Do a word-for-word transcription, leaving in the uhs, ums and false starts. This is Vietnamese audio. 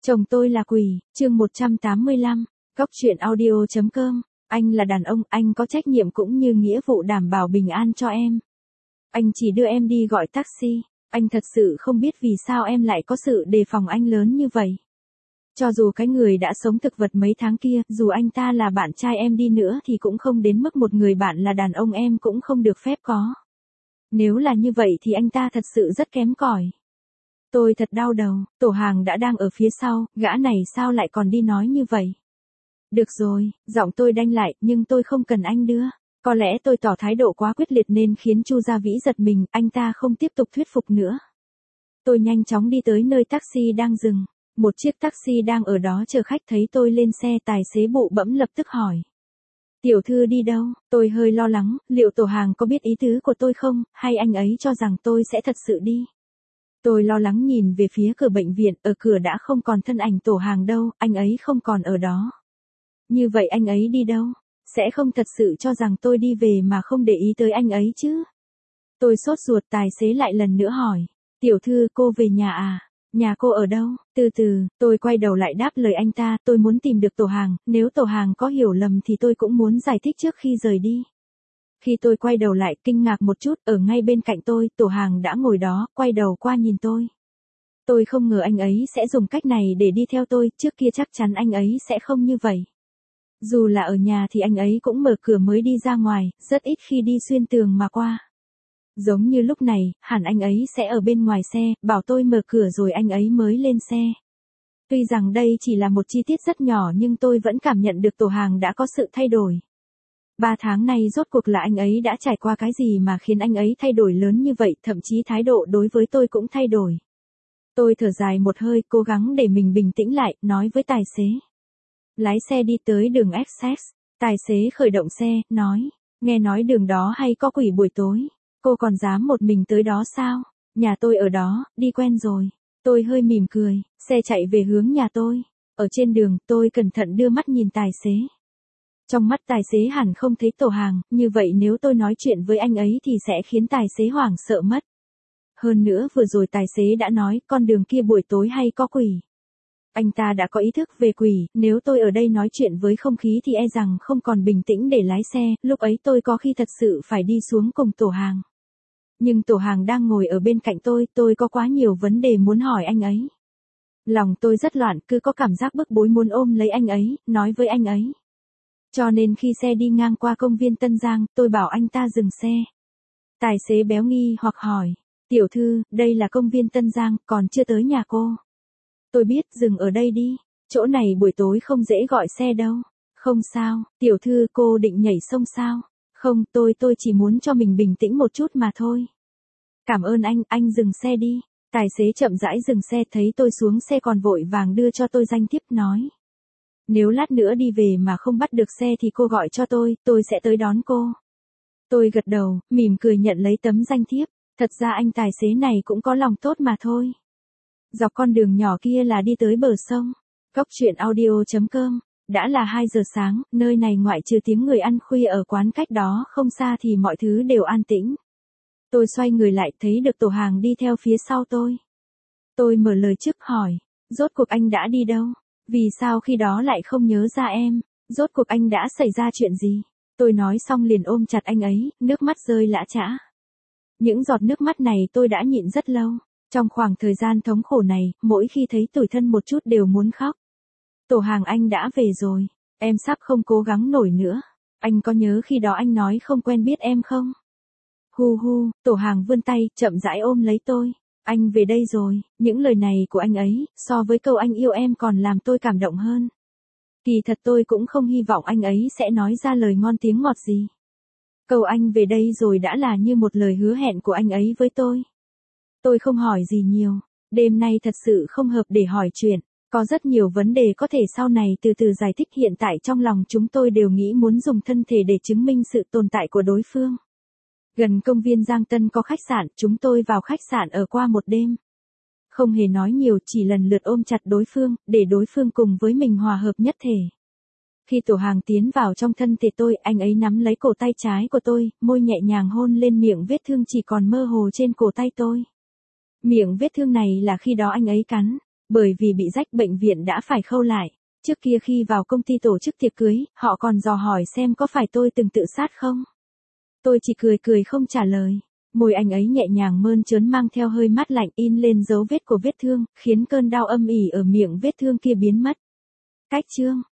Chồng tôi là quỷ, chương một trăm tám mươi lăm, Cóc truyện audio chấm com. Anh là đàn ông, anh có trách nhiệm cũng như nghĩa vụ đảm bảo bình an cho em. Anh chỉ đưa em đi gọi taxi, anh thật sự không biết vì sao em lại có sự đề phòng anh lớn như vậy. Cho dù cái người đã sống thực vật mấy tháng kia, dù anh ta là bạn trai em đi nữa thì cũng không đến mức một người bạn là đàn ông em cũng không được phép có. Nếu là như vậy thì anh ta thật sự rất kém cỏi. Tôi thật đau đầu, Tổ Hàng đã đang ở phía sau, gã này sao lại còn đi nói như vậy? Được rồi, giọng tôi đanh lại, nhưng tôi không cần anh đưa. Có lẽ tôi tỏ thái độ quá quyết liệt nên khiến Chu Gia Vĩ giật mình, anh ta không tiếp tục thuyết phục nữa. Tôi nhanh chóng đi tới nơi taxi đang dừng. Một chiếc taxi đang ở đó chờ khách thấy tôi lên xe, tài xế bụ bẫm lập tức hỏi. Tiểu thư đi đâu? Tôi hơi lo lắng, liệu Tổ Hàng có biết ý tứ của tôi không, hay anh ấy cho rằng tôi sẽ thật sự đi? Tôi lo lắng nhìn về phía cửa bệnh viện, ở cửa đã không còn thân ảnh Tổ Hàng đâu, anh ấy không còn ở đó. Như vậy anh ấy đi đâu? Sẽ không thật sự cho rằng tôi đi về mà không để ý tới anh ấy chứ? Tôi sốt ruột, tài xế lại lần nữa hỏi. Tiểu thư, cô về nhà à? Nhà cô ở đâu? Từ từ, tôi quay đầu lại đáp lời anh ta, tôi muốn tìm được Tổ Hàng, nếu Tổ Hàng có hiểu lầm thì tôi cũng muốn giải thích trước khi rời đi. Khi tôi quay đầu lại, kinh ngạc một chút, ở ngay bên cạnh tôi, Tổ Hàng đã ngồi đó, quay đầu qua nhìn tôi. Tôi không ngờ anh ấy sẽ dùng cách này để đi theo tôi, trước kia chắc chắn anh ấy sẽ không như vậy. Dù là ở nhà thì anh ấy cũng mở cửa mới đi ra ngoài, rất ít khi đi xuyên tường mà qua. Giống như lúc này, hẳn anh ấy sẽ ở bên ngoài xe, bảo tôi mở cửa rồi anh ấy mới lên xe. Tuy rằng đây chỉ là một chi tiết rất nhỏ nhưng tôi vẫn cảm nhận được Tổ Hàng đã có sự thay đổi. Ba tháng nay rốt cuộc là anh ấy đã trải qua cái gì mà khiến anh ấy thay đổi lớn như vậy, thậm chí thái độ đối với tôi cũng thay đổi. Tôi thở dài một hơi, cố gắng để mình bình tĩnh lại, nói với tài xế. Lái xe đi tới đường Essex, tài xế khởi động xe, nói, nghe nói đường đó hay có quỷ buổi tối, cô còn dám một mình tới đó sao? Nhà tôi ở đó, đi quen rồi. Tôi hơi mỉm cười, xe chạy về hướng nhà tôi. Ở trên đường, tôi cẩn thận đưa mắt nhìn tài xế. Trong mắt tài xế hẳn không thấy Tổ Hàng, như vậy nếu tôi nói chuyện với anh ấy thì sẽ khiến tài xế hoảng sợ mất. Hơn nữa vừa rồi tài xế đã nói con đường kia buổi tối hay có quỷ. Anh ta đã có ý thức về quỷ, nếu tôi ở đây nói chuyện với không khí thì e rằng không còn bình tĩnh để lái xe, lúc ấy tôi có khi thật sự phải đi xuống cùng Tổ Hàng. Nhưng Tổ Hàng đang ngồi ở bên cạnh tôi, tôi có quá nhiều vấn đề muốn hỏi anh ấy. Lòng tôi rất loạn, cứ có cảm giác bức bối muốn ôm lấy anh ấy, nói với anh ấy. Cho nên khi xe đi ngang qua công viên Tân Giang, tôi bảo anh ta dừng xe. Tài xế béo nghi hoặc hỏi, tiểu thư, đây là công viên Tân Giang, còn chưa tới nhà cô. Tôi biết, dừng ở đây đi, chỗ này buổi tối không dễ gọi xe đâu. Không sao, tiểu thư, cô định nhảy sông sao? Không, tôi tôi chỉ muốn cho mình bình tĩnh một chút mà thôi. Cảm ơn anh, anh dừng xe đi. Tài xế chậm rãi dừng xe, thấy tôi xuống xe còn vội vàng đưa cho tôi danh thiếp, nói. Nếu lát nữa đi về mà không bắt được xe thì cô gọi cho tôi, tôi sẽ tới đón cô. Tôi gật đầu, mỉm cười nhận lấy tấm danh thiếp. Thật ra anh tài xế này cũng có lòng tốt mà thôi. Dọc con đường nhỏ kia là đi tới bờ sông. Cóc truyện audio chấm com. Đã là hai giờ sáng, nơi này ngoại trừ tiếng người ăn khuya ở quán cách đó không xa thì mọi thứ đều an tĩnh. Tôi xoay người lại, thấy được Tổ Hàng đi theo phía sau tôi. Tôi mở lời trước hỏi, rốt cuộc anh đã đi đâu? Vì sao khi đó lại không nhớ ra em? Rốt cuộc anh đã xảy ra chuyện gì? Tôi nói xong liền ôm chặt anh ấy, nước mắt rơi lã chã. Những giọt nước mắt này tôi đã nhịn rất lâu. Trong khoảng thời gian thống khổ này, mỗi khi thấy tủi thân một chút đều muốn khóc. Tổ Hàng, anh đã về rồi. Em sắp không cố gắng nổi nữa. Anh có nhớ khi đó anh nói không quen biết em không? Hu hu, Tổ Hàng vươn tay, chậm rãi ôm lấy tôi. Anh về đây rồi. Những lời này của anh ấy, so với câu anh yêu em còn làm tôi cảm động hơn. Kỳ thật tôi cũng không hy vọng anh ấy sẽ nói ra lời ngon tiếng ngọt gì. Câu anh về đây rồi đã là như một lời hứa hẹn của anh ấy với tôi. Tôi không hỏi gì nhiều. Đêm nay thật sự không hợp để hỏi chuyện. Có rất nhiều vấn đề có thể sau này từ từ giải thích, hiện tại trong lòng chúng tôi đều nghĩ muốn dùng thân thể để chứng minh sự tồn tại của đối phương. Gần công viên Giang Tân có khách sạn, chúng tôi vào khách sạn ở qua một đêm. Không hề nói nhiều, chỉ lần lượt ôm chặt đối phương, để đối phương cùng với mình hòa hợp nhất thể. Khi Tổ Hàng tiến vào trong thân thể tôi, anh ấy nắm lấy cổ tay trái của tôi, môi nhẹ nhàng hôn lên miệng vết thương chỉ còn mơ hồ trên cổ tay tôi. Miệng vết thương này là khi đó anh ấy cắn. Bởi vì bị rách bệnh viện đã phải khâu lại. Trước kia khi vào công ty tổ chức tiệc cưới, họ còn dò hỏi xem có phải tôi từng tự sát không. Tôi chỉ cười cười không trả lời. Môi anh ấy nhẹ nhàng mơn trớn mang theo hơi mát lạnh in lên dấu vết của vết thương, khiến cơn đau âm ỉ ở miệng vết thương kia biến mất. Cách chương